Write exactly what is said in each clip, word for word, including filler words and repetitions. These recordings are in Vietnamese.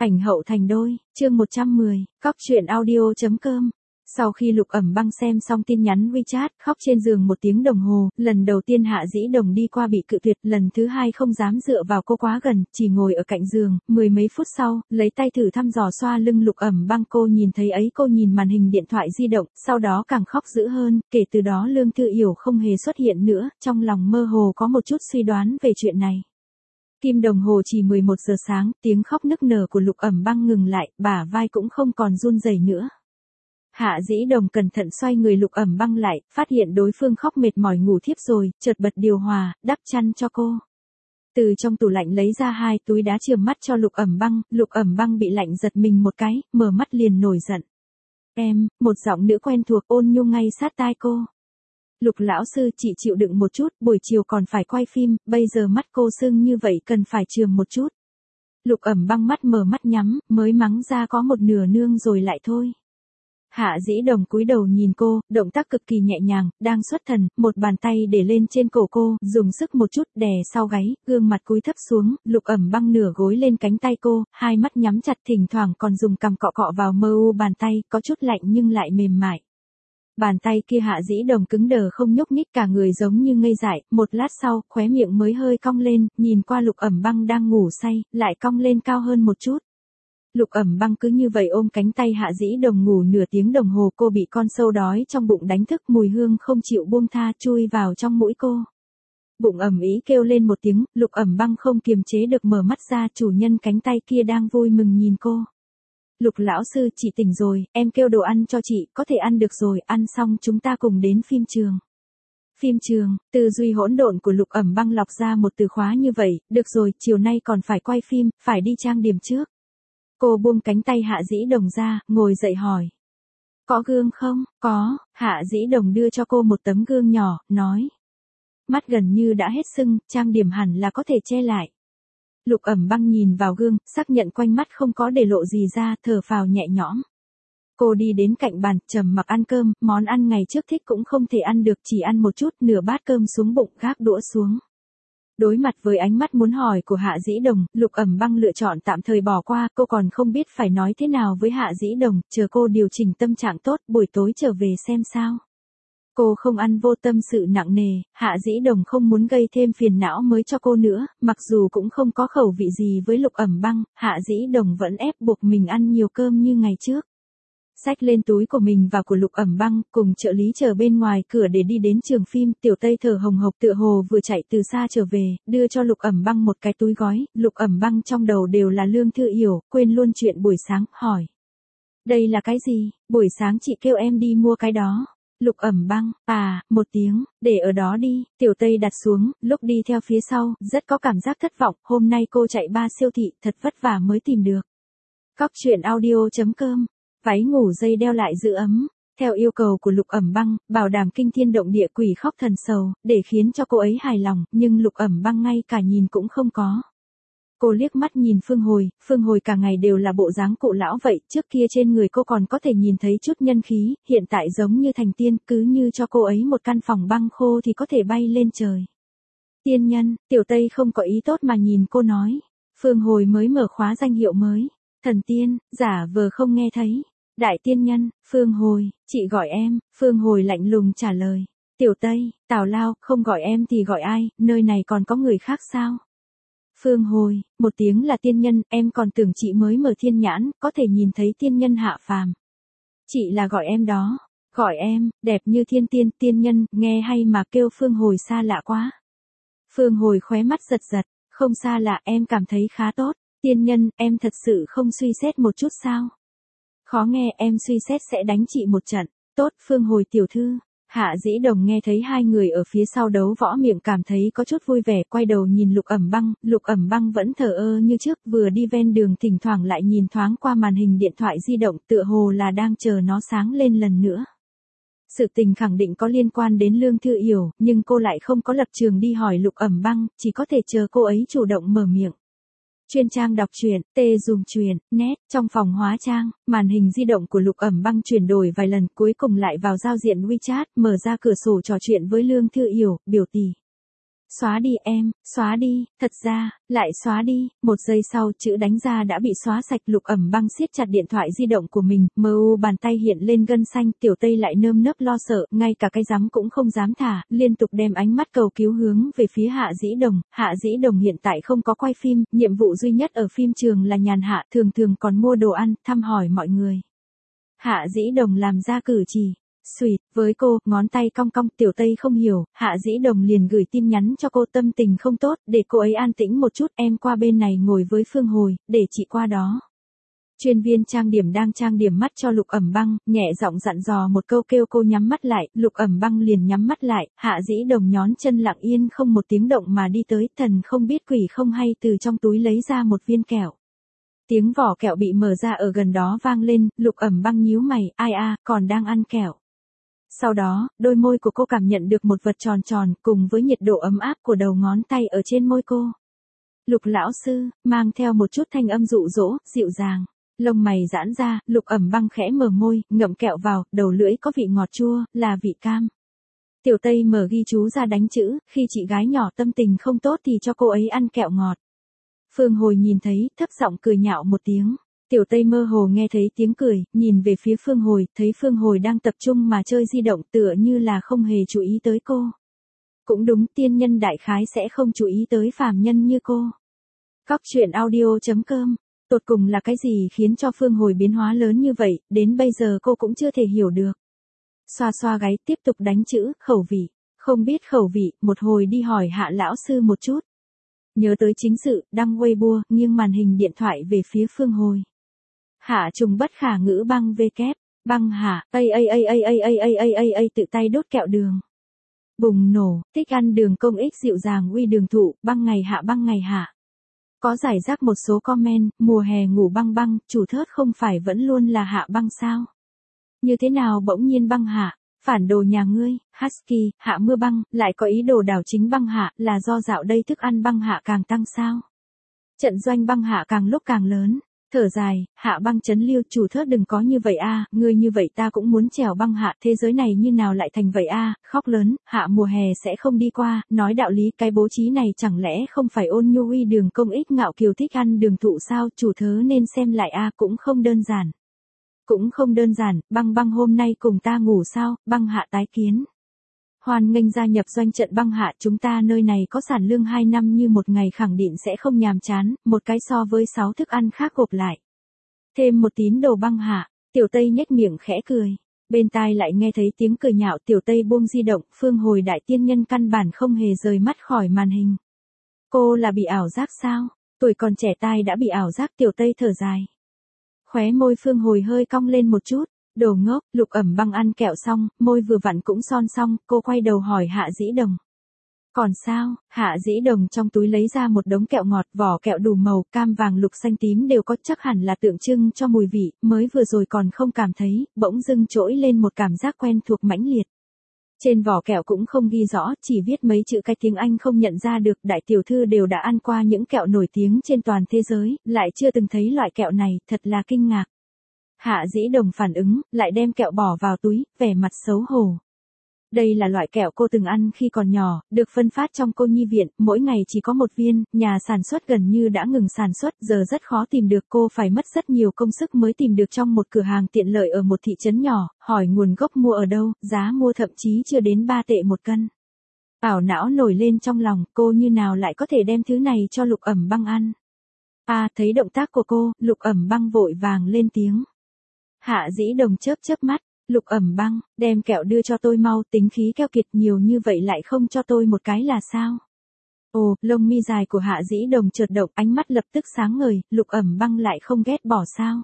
Ảnh hậu thành đôi, chương một trăm mười, cóc truyện audio chấm com. Sau khi Lục Ẩm Băng xem xong tin nhắn WeChat, khóc trên giường một tiếng đồng hồ, lần đầu tiên Hạ Dĩ Đồng đi qua bị cự tuyệt, lần thứ hai không dám dựa vào cô quá gần, chỉ ngồi ở cạnh giường, mười mấy phút sau, lấy tay thử thăm dò xoa lưng Lục Ẩm Băng, cô nhìn thấy ấy cô nhìn màn hình điện thoại di động, sau đó càng khóc dữ hơn, kể từ đó Lương Thư Yểu không hề xuất hiện nữa, trong lòng mơ hồ có một chút suy đoán về chuyện này. Kim đồng hồ chỉ mười một giờ sáng, tiếng khóc nức nở của Lục Ẩm Băng ngừng lại, bả vai cũng không còn run rẩy nữa. Hạ Dĩ Đồng cẩn thận xoay người Lục Ẩm Băng lại, phát hiện đối phương khóc mệt mỏi ngủ thiếp rồi, chợt bật điều hòa, đắp chăn cho cô. Từ trong tủ lạnh lấy ra hai túi đá chườm mắt cho Lục Ẩm Băng, Lục Ẩm Băng bị lạnh giật mình một cái, mở mắt liền nổi giận. Em, một giọng nữ quen thuộc ôn nhu ngay sát tai cô. Lục lão sư, chị chịu đựng một chút, buổi chiều còn phải quay phim, bây giờ mắt cô sưng như vậy cần phải chườm một chút. Lục Ẩm Băng mắt mở mắt nhắm, mới mắng ra có một nửa nương rồi lại thôi. Hạ Dĩ Đồng cúi đầu nhìn cô, động tác cực kỳ nhẹ nhàng, đang xuất thần, một bàn tay để lên trên cổ cô, dùng sức một chút đè sau gáy, gương mặt cúi thấp xuống, Lục Ẩm Băng nửa gối lên cánh tay cô, hai mắt nhắm chặt, thỉnh thoảng còn dùng cằm cọ cọ vào mơ u bàn tay, có chút lạnh nhưng lại mềm mại. Bàn tay kia Hạ Dĩ Đồng cứng đờ không nhúc nhích, cả người giống như ngây dại, một lát sau, khóe miệng mới hơi cong lên, nhìn qua Lục Ẩm Băng đang ngủ say, lại cong lên cao hơn một chút. Lục Ẩm Băng cứ như vậy ôm cánh tay Hạ Dĩ Đồng ngủ nửa tiếng đồng hồ, cô bị con sâu đói trong bụng đánh thức, mùi hương không chịu buông tha chui vào trong mũi cô. Bụng ẩm ý kêu lên một tiếng, Lục Ẩm Băng không kiềm chế được mở mắt ra, chủ nhân cánh tay kia đang vui mừng nhìn cô. Lục lão sư, chị tỉnh rồi, em kêu đồ ăn cho chị, có thể ăn được rồi, ăn xong chúng ta cùng đến phim trường. Phim trường, tư duy hỗn độn của Lục Ẩm Băng lọc ra một từ khóa như vậy, được rồi, chiều nay còn phải quay phim, phải đi trang điểm trước. Cô buông cánh tay Hạ Dĩ Đồng ra, ngồi dậy hỏi. Có gương không? Có, Hạ Dĩ Đồng đưa cho cô một tấm gương nhỏ, nói. Mắt gần như đã hết sưng, trang điểm hẳn là có thể che lại. Lục Ẩm Băng nhìn vào gương, xác nhận quanh mắt không có để lộ gì ra, thở phào nhẹ nhõm. Cô đi đến cạnh bàn, trầm mặc ăn cơm, món ăn ngày trước thích cũng không thể ăn được, chỉ ăn một chút, nửa bát cơm xuống bụng, gác đũa xuống. Đối mặt với ánh mắt muốn hỏi của Hạ Dĩ Đồng, Lục Ẩm Băng lựa chọn tạm thời bỏ qua, cô còn không biết phải nói thế nào với Hạ Dĩ Đồng, chờ cô điều chỉnh tâm trạng tốt, buổi tối trở về xem sao. Cô không ăn vô tâm sự nặng nề, Hạ Dĩ Đồng không muốn gây thêm phiền não mới cho cô nữa, mặc dù cũng không có khẩu vị gì với Lục Ẩm Băng, Hạ Dĩ Đồng vẫn ép buộc mình ăn nhiều cơm như ngày trước. Xách lên túi của mình và của Lục Ẩm Băng, cùng trợ lý chờ bên ngoài cửa để đi đến trường phim, Tiểu Tây thở hồng hộc tựa hồ vừa chạy từ xa trở về, đưa cho Lục Ẩm Băng một cái túi gói, Lục Ẩm Băng trong đầu đều là Lương Thư Yểu, quên luôn chuyện buổi sáng, hỏi. Đây là cái gì, buổi sáng chị kêu em đi mua cái đó. Lục Ẩm Băng, à, một tiếng, để ở đó đi, Tiểu Tây đặt xuống, lúc đi theo phía sau, rất có cảm giác thất vọng, hôm nay cô chạy ba siêu thị, thật vất vả mới tìm được. Cóc truyện audio chấm com. Váy ngủ dây đeo lại giữ ấm, theo yêu cầu của Lục Ẩm Băng, bảo đảm kinh thiên động địa quỷ khóc thần sầu, để khiến cho cô ấy hài lòng, nhưng Lục Ẩm Băng ngay cả nhìn cũng không có. Cô liếc mắt nhìn Phương Hồi, Phương Hồi cả ngày đều là bộ dáng cụ lão vậy, trước kia trên người cô còn có thể nhìn thấy chút nhân khí, hiện tại giống như thành tiên, cứ như cho cô ấy một căn phòng băng khô thì có thể bay lên trời. Tiên nhân, Tiểu Tây không có ý tốt mà nhìn cô nói, Phương Hồi mới mở khóa danh hiệu mới, thần tiên, giả vờ không nghe thấy. Đại tiên nhân, Phương Hồi, chị gọi em, Phương Hồi lạnh lùng trả lời. Tiểu Tây, Tào Lao, không gọi em thì gọi ai, nơi này còn có người khác sao? Phương Hồi, một tiếng là tiên nhân, em còn tưởng chị mới mở thiên nhãn, có thể nhìn thấy tiên nhân hạ phàm. Chị là gọi em đó, gọi em, đẹp như thiên tiên, tiên nhân, nghe hay mà kêu Phương Hồi xa lạ quá. Phương Hồi khóe mắt giật giật, không xa lạ, em cảm thấy khá tốt, tiên nhân, em thật sự không suy xét một chút sao? Khó nghe, em suy xét sẽ đánh chị một trận. Tốt, Phương Hồi tiểu thư. Hạ Dĩ Đồng nghe thấy hai người ở phía sau đấu võ miệng cảm thấy có chút vui vẻ, quay đầu nhìn Lục Ẩm Băng, Lục Ẩm Băng vẫn thờ ơ như trước, vừa đi ven đường thỉnh thoảng lại nhìn thoáng qua màn hình điện thoại di động, tựa hồ là đang chờ nó sáng lên lần nữa. Sự tình khẳng định có liên quan đến Lương Thư Yểu, nhưng cô lại không có lập trường đi hỏi Lục Ẩm Băng, chỉ có thể chờ cô ấy chủ động mở miệng. Chuyên trang đọc truyện, tê dùng truyện, nét, trong phòng hóa trang, màn hình di động của Lục Ẩm Băng chuyển đổi vài lần, cuối cùng lại vào giao diện WeChat, mở ra cửa sổ trò chuyện với Lương Thư Yểu, biểu tỷ. Xóa đi em, xóa đi, thật ra, lại xóa đi, một giây sau chữ đánh ra đã bị xóa sạch. Lục Ẩm Băng siết chặt điện thoại di động của mình, mờ u bàn tay hiện lên gân xanh. Tiểu Tây lại nơm nớp lo sợ, ngay cả cái rắm cũng không dám thả, liên tục đem ánh mắt cầu cứu hướng về phía Hạ Dĩ Đồng. Hạ Dĩ Đồng hiện tại không có quay phim, nhiệm vụ duy nhất ở phim trường là nhàn hạ, thường thường còn mua đồ ăn, thăm hỏi mọi người. Hạ Dĩ Đồng làm ra cử chỉ Sweet, với cô, ngón tay cong cong. Tiểu Tây không hiểu, Hạ Dĩ Đồng liền gửi tin nhắn cho cô, tâm tình không tốt, để cô ấy an tĩnh một chút, em qua bên này ngồi với Phương Hồi, để chị qua đó. Chuyên viên trang điểm đang trang điểm mắt cho Lục Ẩm Băng, nhẹ giọng dặn dò một câu kêu cô nhắm mắt lại. Lục Ẩm Băng liền nhắm mắt lại. Hạ Dĩ Đồng nhón chân lặng yên không một tiếng động mà đi tới, thần không biết quỷ không hay từ trong túi lấy ra một viên kẹo. Tiếng vỏ kẹo bị mở ra ở gần đó vang lên. Lục Ẩm Băng nhíu mày, ai a, còn đang ăn kẹo. Sau đó, đôi môi của cô cảm nhận được một vật tròn tròn, cùng với nhiệt độ ấm áp của đầu ngón tay ở trên môi cô. Lục lão sư, mang theo một chút thanh âm dụ dỗ, dịu dàng. Lông mày giãn ra, Lục Ẩm Băng khẽ mở môi, ngậm kẹo vào, đầu lưỡi có vị ngọt chua, là vị cam. Tiểu Tây mở ghi chú ra đánh chữ, khi chị gái nhỏ tâm tình không tốt thì cho cô ấy ăn kẹo ngọt. Phương Hồi nhìn thấy, thấp giọng cười nhạo một tiếng. Tiểu Tây mơ hồ nghe thấy tiếng cười, nhìn về phía Phương Hồi, thấy Phương Hồi đang tập trung mà chơi di động, tựa như là không hề chú ý tới cô. Cũng đúng, tiên nhân đại khái sẽ không chú ý tới phàm nhân như cô. Cóc truyện audio chấm com. Tột cùng là cái gì khiến cho Phương Hồi biến hóa lớn như vậy, đến bây giờ cô cũng chưa thể hiểu được. Xoa xoa gáy, tiếp tục đánh chữ, khẩu vị. Không biết khẩu vị, một hồi đi hỏi Hạ lão sư một chút. Nhớ tới chính sự, đăng Weibo, nghiêng màn hình điện thoại về phía Phương Hồi. Hạ trùng bất khả ngữ băng vê kép, băng hạ, a a a a a a a a a a tự tay đốt kẹo đường. Bùng nổ, thích ăn đường công ích dịu dàng uy đường thụ, băng ngày hạ băng ngày hạ. Có giải rác một số comment, mùa hè ngủ băng băng, chủ thớt không phải vẫn luôn là hạ băng sao? Như thế nào bỗng nhiên băng hạ? Phản đồ nhà ngươi, Husky, hạ mưa băng, lại có ý đồ đảo chính băng hạ, là do dạo đây thức ăn băng hạ càng tăng sao? Trận doanh băng hạ càng lúc càng lớn. Thở dài, Hạ Băng chấn liêu, chủ thớt đừng có như vậy a, ngươi như vậy ta cũng muốn trèo băng hạ, thế giới này như nào lại thành vậy a, khóc lớn, hạ mùa hè sẽ không đi qua, nói đạo lý, cái bố trí này chẳng lẽ không phải ôn nhu uy đường công ích ngạo kiều thích ăn đường thụ sao, chủ thớ nên xem lại a, cũng không đơn giản. Cũng không đơn giản, băng băng hôm nay cùng ta ngủ sao, băng hạ tái kiến. Hoan nghênh gia nhập doanh trận băng hạ, chúng ta nơi này có sản lương hai năm như một ngày, khẳng định sẽ không nhàm chán, một cái so với sáu thức ăn khác gộp lại. Thêm một tín đồ băng hạ, Tiểu Tây nhếch miệng khẽ cười. Bên tai lại nghe thấy tiếng cười nhạo, Tiểu Tây buông di động, Phương Hồi đại tiên nhân căn bản không hề rời mắt khỏi màn hình. Cô là bị ảo giác sao? Tuổi còn trẻ tai đã bị ảo giác, Tiểu Tây thở dài. Khóe môi Phương Hồi hơi cong lên một chút. Đồ ngốc, Lục Ẩm Băng ăn kẹo xong, môi vừa vặn cũng son xong, cô quay đầu hỏi Hạ Dĩ Đồng. Còn sao? Hạ Dĩ Đồng trong túi lấy ra một đống kẹo ngọt, vỏ kẹo đủ màu, cam vàng lục xanh tím đều có, chắc hẳn là tượng trưng cho mùi vị, mới vừa rồi còn không cảm thấy, bỗng dưng trỗi lên một cảm giác quen thuộc mãnh liệt. Trên vỏ kẹo cũng không ghi rõ, chỉ viết mấy chữ cái tiếng Anh không nhận ra được, đại tiểu thư đều đã ăn qua những kẹo nổi tiếng trên toàn thế giới, lại chưa từng thấy loại kẹo này, thật là kinh ngạc. Hạ Dĩ Đồng phản ứng, lại đem kẹo bỏ vào túi, vẻ mặt xấu hổ. Đây là loại kẹo cô từng ăn khi còn nhỏ, được phân phát trong cô nhi viện, mỗi ngày chỉ có một viên, nhà sản xuất gần như đã ngừng sản xuất, giờ rất khó tìm được, cô phải mất rất nhiều công sức mới tìm được trong một cửa hàng tiện lợi ở một thị trấn nhỏ, hỏi nguồn gốc mua ở đâu, giá mua thậm chí chưa đến ba tệ một cân. Ảo não nổi lên trong lòng, cô như nào lại có thể đem thứ này cho Lục Ẩm Băng ăn. À, thấy động tác của cô, Lục Ẩm Băng vội vàng lên tiếng. Hạ Dĩ Đồng chớp chớp mắt, Lục Ẩm Băng, đem kẹo đưa cho tôi mau, tính khí keo kiệt nhiều như vậy lại không cho tôi một cái là sao? Ồ, lông mi dài của Hạ Dĩ Đồng chợt động, ánh mắt lập tức sáng ngời, Lục Ẩm Băng lại không ghét bỏ sao?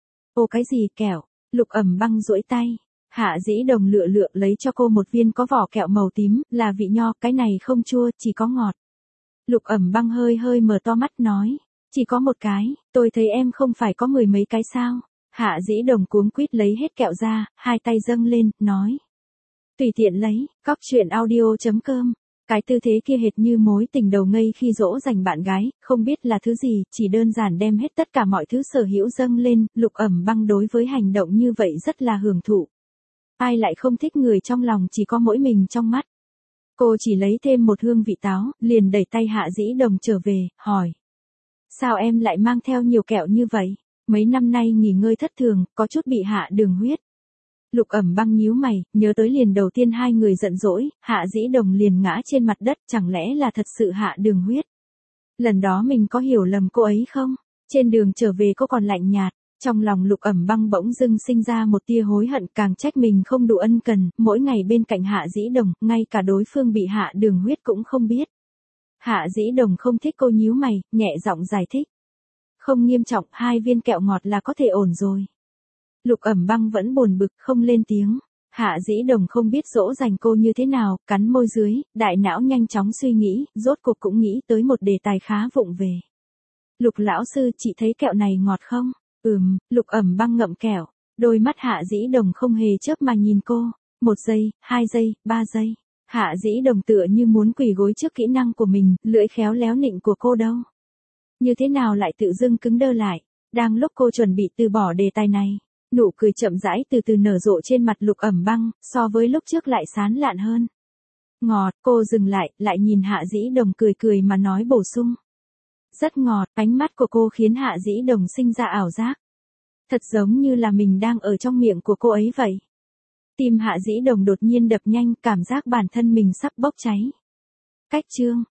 Ồ cái gì kẹo? Lục Ẩm Băng duỗi tay. Hạ Dĩ Đồng lựa lựa lấy cho cô một viên có vỏ kẹo màu tím, là vị nho, cái này không chua, chỉ có ngọt. Lục Ẩm Băng hơi hơi mở to mắt nói, chỉ có một cái, tôi thấy em không phải có mười mấy cái sao? Hạ Dĩ Đồng cuống quýt lấy hết kẹo ra, hai tay dâng lên, nói. Tùy tiện lấy, cóc truyện audio chấm com. Cái tư thế kia hệt như mối tình đầu ngây khi dỗ dành bạn gái, không biết là thứ gì, chỉ đơn giản đem hết tất cả mọi thứ sở hữu dâng lên, Lục Ẩm Băng đối với hành động như vậy rất là hưởng thụ. Ai lại không thích người trong lòng chỉ có mỗi mình trong mắt. Cô chỉ lấy thêm một hương vị táo, liền đẩy tay Hạ Dĩ Đồng trở về, hỏi. Sao em lại mang theo nhiều kẹo như vậy? Mấy năm nay nghỉ ngơi thất thường, có chút bị hạ đường huyết. Lục Ẩm Băng nhíu mày, nhớ tới liền đầu tiên hai người giận dỗi, Hạ Dĩ Đồng liền ngã trên mặt đất, chẳng lẽ là thật sự hạ đường huyết? Lần đó mình có hiểu lầm cô ấy không? Trên đường trở về cô còn lạnh nhạt, trong lòng Lục Ẩm Băng bỗng dưng sinh ra một tia hối hận, càng trách mình không đủ ân cần, mỗi ngày bên cạnh Hạ Dĩ Đồng, ngay cả đối phương bị hạ đường huyết cũng không biết. Hạ Dĩ Đồng không thích cô nhíu mày, nhẹ giọng giải thích. Không nghiêm trọng, hai viên kẹo ngọt là có thể ổn rồi. Lục Ẩm Băng vẫn buồn bực, không lên tiếng. Hạ Dĩ Đồng không biết dỗ dành cô như thế nào, cắn môi dưới, đại não nhanh chóng suy nghĩ, rốt cuộc cũng nghĩ tới một đề tài khá vụng về. Lục lão sư, chị thấy kẹo này ngọt không? Ừm, Lục Ẩm Băng ngậm kẹo, đôi mắt Hạ Dĩ Đồng không hề chớp mà nhìn cô. Một giây, hai giây, ba giây. Hạ Dĩ Đồng tựa như muốn quỳ gối trước kỹ năng của mình, lưỡi khéo léo nịnh của cô đâu. Như thế nào lại tự dưng cứng đơ lại? Đang lúc cô chuẩn bị từ bỏ đề tài này, nụ cười chậm rãi từ từ nở rộ trên mặt Lục Ẩm Băng, so với lúc trước lại sán lạn hơn. Ngọt, cô dừng lại, lại nhìn Hạ Dĩ Đồng cười cười mà nói bổ sung. Rất ngọt, ánh mắt của cô khiến Hạ Dĩ Đồng sinh ra ảo giác. Thật giống như là mình đang ở trong miệng của cô ấy vậy. Tim Hạ Dĩ Đồng đột nhiên đập nhanh, cảm giác bản thân mình sắp bốc cháy. Cách chương